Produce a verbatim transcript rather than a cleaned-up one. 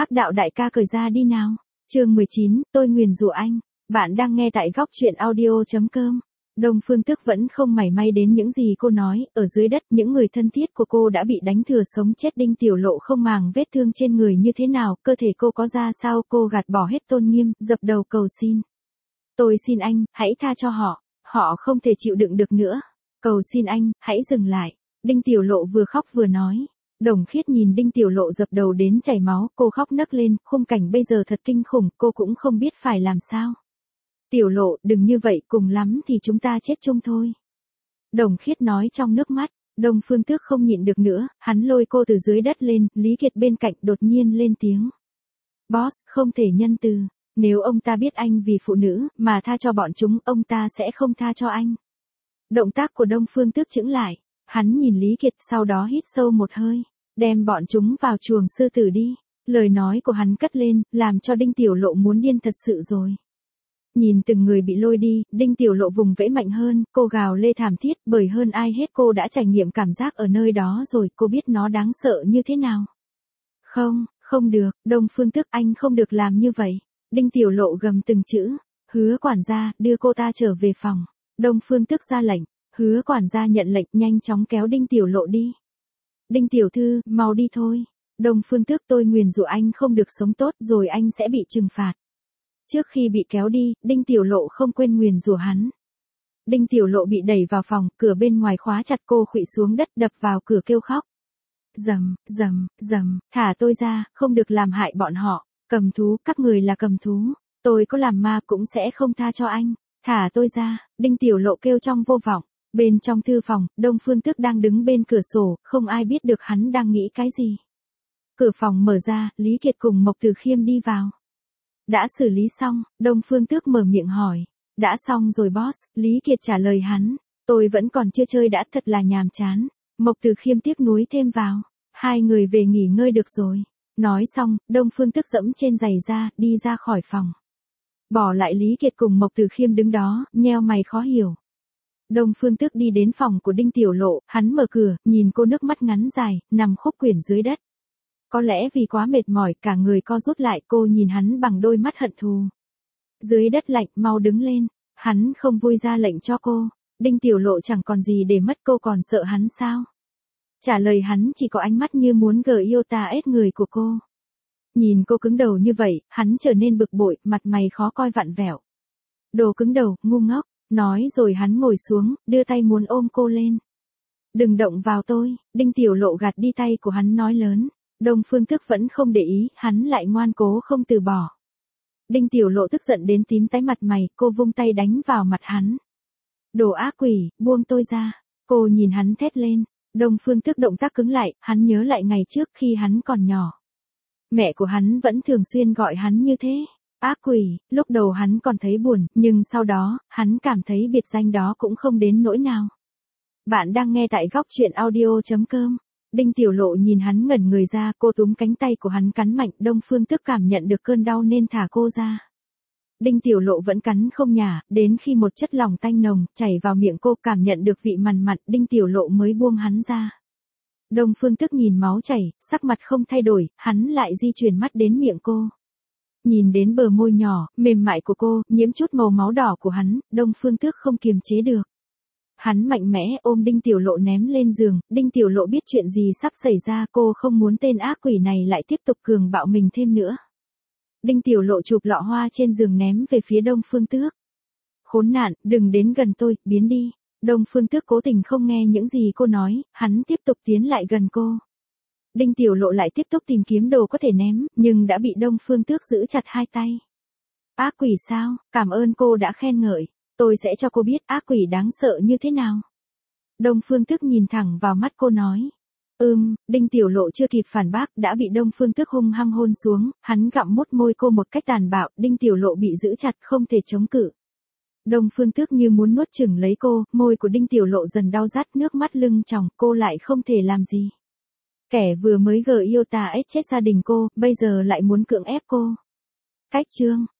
Hắc đạo đại ca cởi ra đi nào. Chương mười chín, tôi nguyền rủa anh. Bạn đang nghe tại góc truyện audio chấm com. Đông Phương Tước vẫn không mảy may đến những gì cô nói, ở dưới đất những người thân thiết của cô đã bị đánh thừa sống chết. Đinh Tiểu Lộ không màng vết thương trên người như thế nào, cơ thể cô có ra sao, cô gạt bỏ hết tôn nghiêm, dập đầu cầu xin. Tôi xin anh, hãy tha cho họ, họ không thể chịu đựng được nữa. Cầu xin anh, hãy dừng lại. Đinh Tiểu Lộ vừa khóc vừa nói. Đồng Khiết nhìn Đinh Tiểu Lộ dập đầu đến chảy máu, cô khóc nấc lên, khung cảnh bây giờ thật kinh khủng, cô cũng không biết phải làm sao. Tiểu Lộ, đừng như vậy, cùng lắm thì chúng ta chết chung thôi. Đồng Khiết nói trong nước mắt. Đông Phương Tước không nhịn được nữa, hắn lôi cô từ dưới đất lên, Lý Kiệt bên cạnh đột nhiên lên tiếng. Boss, không thể nhân từ. Nếu ông ta biết anh vì phụ nữ, mà tha cho bọn chúng, ông ta sẽ không tha cho anh. Động tác của Đông Phương Tước chững lại. Hắn nhìn Lý Kiệt, sau đó hít sâu một hơi. Đem bọn chúng vào chuồng sư tử đi. Lời nói của hắn cất lên, làm cho Đinh Tiểu Lộ muốn điên thật sự rồi. Nhìn từng người bị lôi đi, Đinh Tiểu Lộ vùng vẫy mạnh hơn, cô gào lê thảm thiết, bởi hơn ai hết cô đã trải nghiệm cảm giác ở nơi đó rồi, cô biết nó đáng sợ như thế nào. Không, không được, Đông Phương Tước, anh không được làm như vậy. Đinh Tiểu Lộ gầm từng chữ. Hứa quản gia, đưa cô ta trở về phòng. Đông Phương Tước ra lệnh. Hứa quản gia nhận lệnh, nhanh chóng kéo Đinh Tiểu Lộ đi. Đinh tiểu thư, mau đi thôi. Đông Phương Tước, tôi nguyền rủa anh không được sống tốt rồi anh sẽ bị trừng phạt. Trước khi bị kéo đi, Đinh Tiểu Lộ không quên nguyền rủa hắn. Đinh Tiểu Lộ bị đẩy vào phòng, cửa bên ngoài khóa chặt, cô khuỵu xuống đất đập vào cửa kêu khóc. Rầm, rầm, rầm, thả tôi ra, không được làm hại bọn họ. Cầm thú, các người là cầm thú. Tôi có làm ma cũng sẽ không tha cho anh. Thả tôi ra, Đinh Tiểu Lộ kêu trong vô vọng. Bên trong thư phòng, Đông Phương Tước đang đứng bên cửa sổ, không ai biết được hắn đang nghĩ cái gì. Cửa phòng mở ra, Lý Kiệt cùng Mộc Từ Khiêm đi vào. Đã xử lý xong, Đông Phương Tước mở miệng hỏi. Đã xong rồi boss, Lý Kiệt trả lời hắn. Tôi vẫn còn chưa chơi đã, thật là nhàm chán. Mộc Từ Khiêm tiếc nuối thêm vào. Hai người về nghỉ ngơi được rồi. Nói xong, Đông Phương Tước dẫm trên giày ra, đi ra khỏi phòng. Bỏ lại Lý Kiệt cùng Mộc Từ Khiêm đứng đó, nheo mày khó hiểu. Đông Phương Tước đi đến phòng của Đinh Tiểu Lộ, hắn mở cửa, nhìn cô nước mắt ngắn dài, nằm khúc quyển dưới đất. Có lẽ vì quá mệt mỏi, cả người co rút lại, cô nhìn hắn bằng đôi mắt hận thù. Dưới đất lạnh, mau đứng lên. Hắn không vui ra lệnh cho cô. Đinh Tiểu Lộ chẳng còn gì để mất, cô còn sợ hắn sao? Trả lời hắn chỉ có ánh mắt như muốn gờ yêu ta ết người của cô. Nhìn cô cứng đầu như vậy, hắn trở nên bực bội, mặt mày khó coi vặn vẹo. Đồ cứng đầu, ngu ngốc. Nói rồi hắn ngồi xuống, đưa tay muốn ôm cô lên. Đừng động vào tôi. Đinh Tiểu Lộ gạt đi tay của hắn nói lớn. Đông Phương Tước vẫn không để ý, hắn lại ngoan cố không từ bỏ. Đinh Tiểu Lộ tức giận đến tím tái mặt mày, cô vung tay đánh vào mặt hắn. Đồ ác quỷ, buông tôi ra. Cô nhìn hắn thét lên. Đông Phương Tước động tác cứng lại, hắn nhớ lại ngày trước khi hắn còn nhỏ. Mẹ của hắn vẫn thường xuyên gọi hắn như thế. Ác quỷ, lúc đầu hắn còn thấy buồn, nhưng sau đó, hắn cảm thấy biệt danh đó cũng không đến nỗi nào. Bạn đang nghe tại góc truyện audio chấm com. Đinh Tiểu Lộ nhìn hắn ngẩn người ra, cô túm cánh tay của hắn cắn mạnh, Đông Phương Tước cảm nhận được cơn đau nên thả cô ra. Đinh Tiểu Lộ vẫn cắn không nhả, đến khi một chất lỏng tanh nồng chảy vào miệng cô, cảm nhận được vị mằn mặn, Đinh Tiểu Lộ mới buông hắn ra. Đông Phương Tước nhìn máu chảy, sắc mặt không thay đổi, hắn lại di chuyển mắt đến miệng cô. Nhìn đến bờ môi nhỏ, mềm mại của cô, nhiễm chút màu máu đỏ của hắn, Đông Phương Tước không kiềm chế được. Hắn mạnh mẽ ôm Đinh Tiểu Lộ ném lên giường, Đinh Tiểu Lộ biết chuyện gì sắp xảy ra, cô không muốn tên ác quỷ này lại tiếp tục cường bạo mình thêm nữa. Đinh Tiểu Lộ chụp lọ hoa trên giường ném về phía Đông Phương Tước. Khốn nạn, đừng đến gần tôi, biến đi. Đông Phương Tước cố tình không nghe những gì cô nói, hắn tiếp tục tiến lại gần cô. Đinh Tiểu Lộ lại tiếp tục tìm kiếm đồ có thể ném, nhưng đã bị Đông Phương Tước giữ chặt hai tay. Ác quỷ sao, cảm ơn cô đã khen ngợi, tôi sẽ cho cô biết ác quỷ đáng sợ như thế nào. Đông Phương Tước nhìn thẳng vào mắt cô nói. Ừm, Đinh Tiểu Lộ chưa kịp phản bác đã bị Đông Phương Tước hung hăng hôn xuống, hắn gặm mút môi cô một cách tàn bạo, Đinh Tiểu Lộ bị giữ chặt không thể chống cự. Đông Phương Tước như muốn nuốt chửng lấy cô, môi của Đinh Tiểu Lộ dần đau rát, nước mắt lưng tròng, cô lại không thể làm gì. Kẻ vừa mới gờ yêu ta ết chết gia đình cô, bây giờ lại muốn cưỡng ép cô. Cách chương